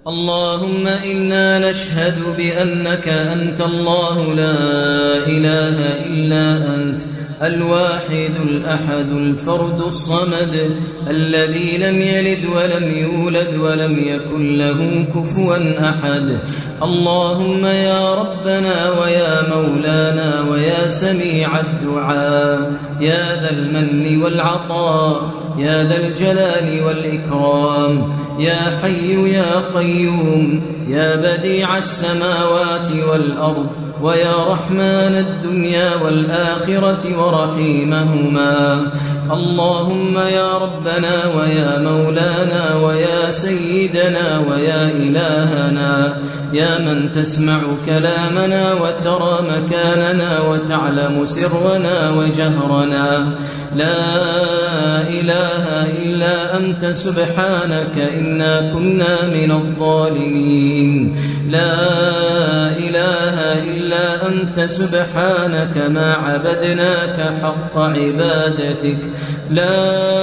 اللهم إنا نشهد بأنك أنت الله لا إله إلا أنت الواحد الأحد الفرد الصمد الذي لم يلد ولم يولد ولم يكن له كفوا أحد. اللهم يا ربنا ويا مولانا ويا سميع الدعاء يا ذا المن والعطاء يا ذا الجلال والإكرام يا حي يا قيوم يا بديع السماوات والأرض ويا رحمن الدنيا والآخرة ورحيمهما. اللهم يا ربنا ويا مولانا ويا سيدنا ويا إلهنا يا من تسمع كلامنا وترى مكاننا وتعلم سرنا وجهرنا لا إله إلا أنت سبحانك إنا كنا من الظالمين. لا إله إلا أنت سبحانك ما عبدناك حق عبادتك. لا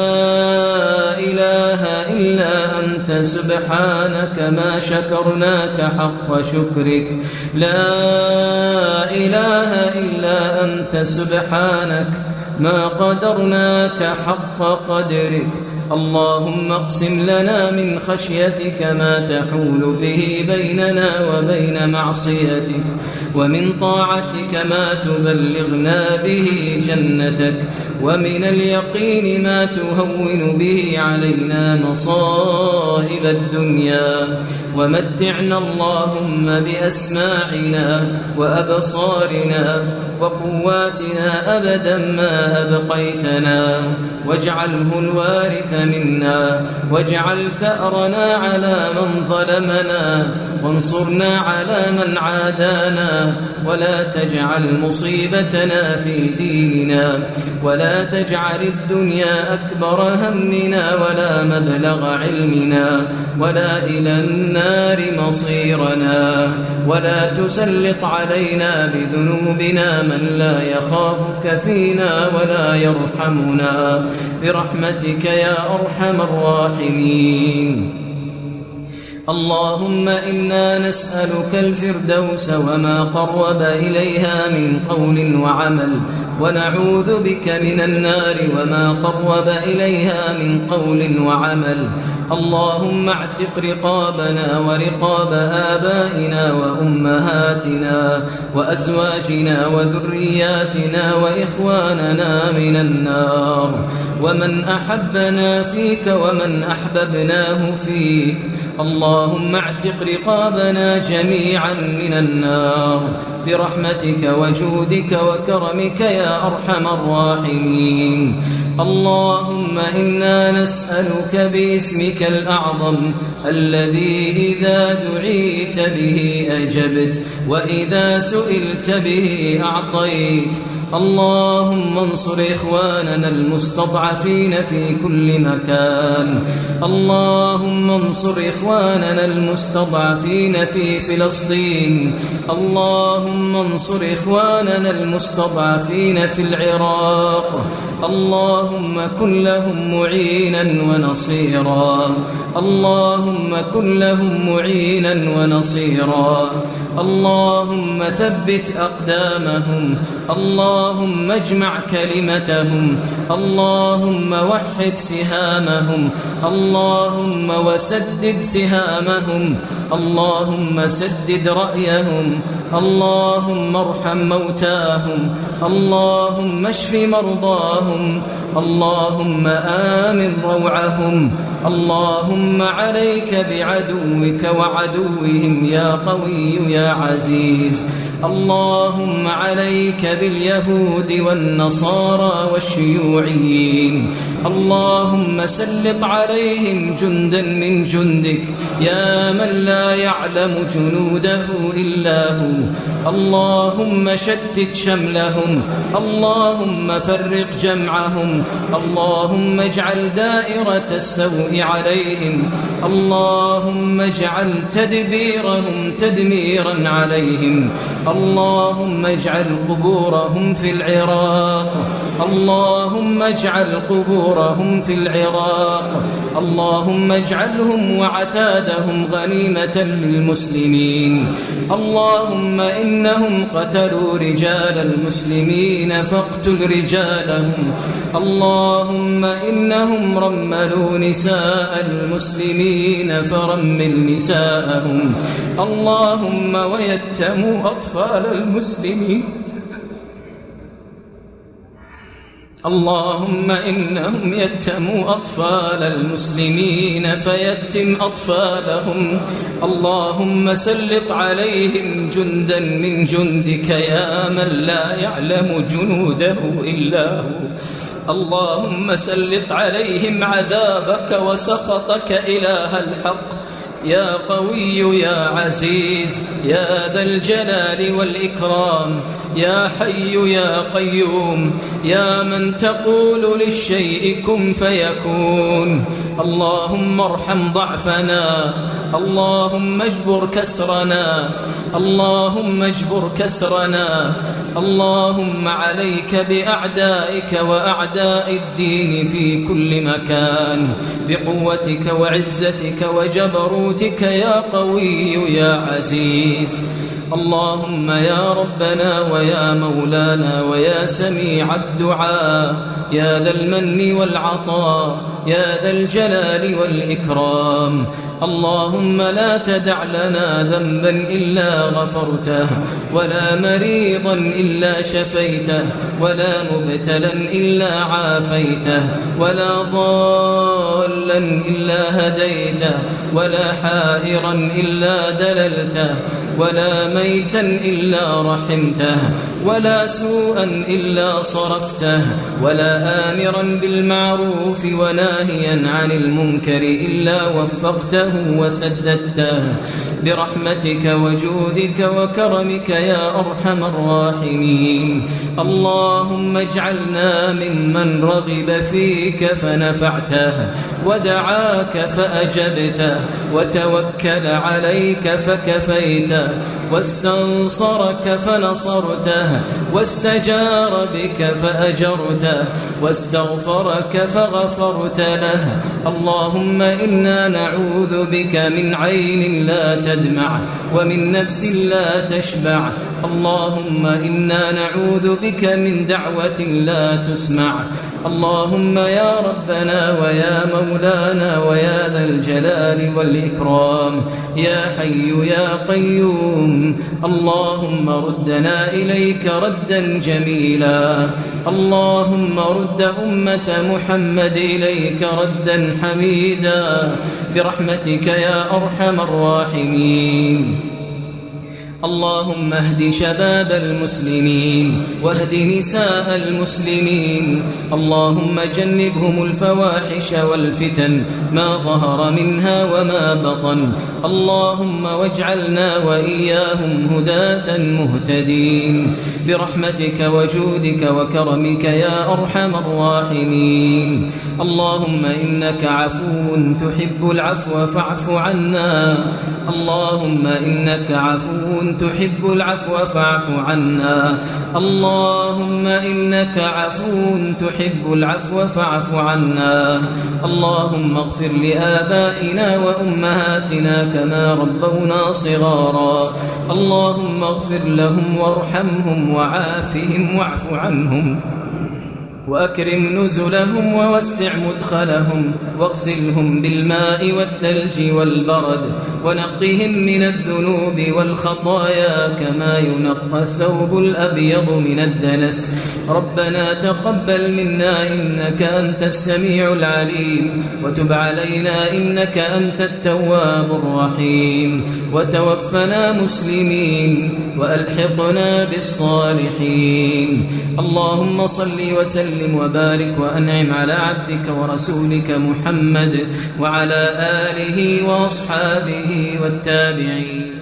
إله إلا أنت سبحانك ما شكرناك حق شكرك. لا إله إلا أنت سبحانك ما قدرناك حق قدرك. اللهم اقسم لنا من خشيتك ما تحول به بيننا وبين معصيتك ومن طاعتك ما تبلغنا به جنتك ومن اليقين ما تهون به علينا مصائب الدنيا ومتعنا اللهم بأسماعنا وأبصارنا وقواتنا أبدا ما أبقيتنا واجعله الوارث منا واجعل ثأرنا على من ظلمنا وانصرنا على من عادانا ولا تجعل مصيبتنا في ديننا ولا تجعل الدنيا أكبر همنا ولا مبلغ علمنا ولا إلى النار مصيرنا ولا تسلط علينا بذنوبنا من لا يخافك فينا ولا يرحمنا برحمتك يا أرحم الراحمين. اللهم إنا نسألك الفردوس وما قرب إليها من قول وعمل ونعوذ بك من النار وما قرب إليها من قول وعمل. اللهم اعتق رقابنا ورقاب آبائنا وأمهاتنا وأزواجنا وذرياتنا وإخواننا من النار ومن أحبنا فيك ومن أحببناه فيك. اللهم اعتق رقابنا جميعا من النار برحمتك وجودك وكرمك يا أرحم الراحمين. اللهم إنا نسألك باسمك الأعظم الذي إذا دعيت به أجبت وإذا سئلت به أعطيت. اللهم انصر إخواننا المستضعفين في كل مكان. اللهم انصر إخواننا المستضعفين في فلسطين. اللهم انصر إخواننا المستضعفين في العراق. اللهم كن لهم معينا ونصيرا. اللهم كن لهم معينا ونصيرا. اللهم ثبت أقدامهم. اللهم اجمع كلمتهم. اللهم وحد سهامهم. اللهم وسدد سهامهم. اللهم سدد رأيهم. اللهم ارحم موتاهم. اللهم اشف مرضاهم. اللهم آمن روعهم. اللهم عليك بعدوك وعدوهم يا قوي يا عزيز. اللهم عليك باليهود والنصارى والشيوعيين. اللهم سلط عليهم جندا من جندك يا من لا يعلم جنوده إلا هو. اللهم شتت شملهم. اللهم فرق جمعهم. اللهم اجعل دائرة السوء عليهم. اللهم اجعل تدبيرهم تدميرا عليهم. اللهم اجعل قبورهم في العراق. اللهم اجعل قبورهم ثورهم في العراق. اللهم اجعلهم وعتادهم غنيمة للمسلمين. اللهم إنهم قتلوا رجال المسلمين فاقتل رجالهم. اللهم إنهم رملوا نساء المسلمين فرمل نساءهم. اللهم ويتموا أطفال المسلمين. اللهم إنهم يتموا أطفال المسلمين فيتم أطفالهم. اللهم سلط عليهم جندا من جندك يا من لا يعلم جنوده إلا هو. اللهم سلط عليهم عذابك وسخطك إله الحق يا قوي يا عزيز يا ذا الجلال والإكرام يا حي يا قيوم يا من تقول للشيء كن فيكون. اللهم ارحم ضعفنا. اللهم اجبر كسرنا. اللهم اجبر كسرنا. اللهم عليك بأعدائك وأعداء الدين في كل مكان بقوتك وعزتك وجبروتك يا قوي يا عزيز. اللهم يا ربنا ويا مولانا ويا سميع الدعاء يا ذا المن والعطاء يا ذا الجلال والإكرام. اللهم لا تدع لنا ذنبا إلا غفرته ولا مريضا إلا شفيته ولا مبتلا إلا عافيته ولا ضالا إلا هديته ولا حائرا إلا دللته ولا ميتا إلا رحمته ولا سوءا إلا صرفته ولا آمرا بالمعروف وناهيا عن المنكر إلا وفقته وسددته برحمتك وجودك وكرمك يا أرحم الراحمين. اللهم اجعلنا ممن رغب فيك فنفعته ودعاك فأجبته وتوكل عليك فكفيته واستنصرك فنصرته واستجار بك فأجرته واستغفرك فغفرت له. اللهم إنا نعوذ بك من عين لا تدمع ومن نفس لا تشبع. اللهم إنا نعوذ بك من دعوة لا تسمع. اللهم يا ربنا ويا مولانا ويا ذا الجلال والإكرام يا حي يا قيوم. اللهم ردنا إليك ردا جميلا. اللهم رد أمة محمد إليك ردا حميدا برحمتك يا أرحم الراحمين. اللهم اهد شباب المسلمين واهد نساء المسلمين. اللهم جنبهم الفواحش والفتن ما ظهر منها وما بطن. اللهم واجعلنا وإياهم هداة مهتدين برحمتك وجودك وكرمك يا أرحم الراحمين. اللهم إنك عفو تحب العفو فاعف عنا. اللهم إنك عفو تحب العفو فاعف عنا. اللهم إنك عفو تحب العفو فاعف عنا. اللهم اغفر لآبائنا وأمهاتنا كما ربونا صغارا. اللهم اغفر لهم وارحمهم وعافهم واعف عنهم وأكرم نزلهم ووسع مدخلهم واغسلهم بالماء والثلج والبرد ونقهم من الذنوب والخطايا كما ينقى الثوب الأبيض من الدنس. ربنا تقبل منا إنك أنت السميع العليم وتب علينا إنك أنت التواب الرحيم وتوفنا مسلمين وألحقنا بالصالحين. اللهم صل وسلم وبارك وأنعم على عبدك ورسولك محمد وعلى آله وأصحابه والتابعين.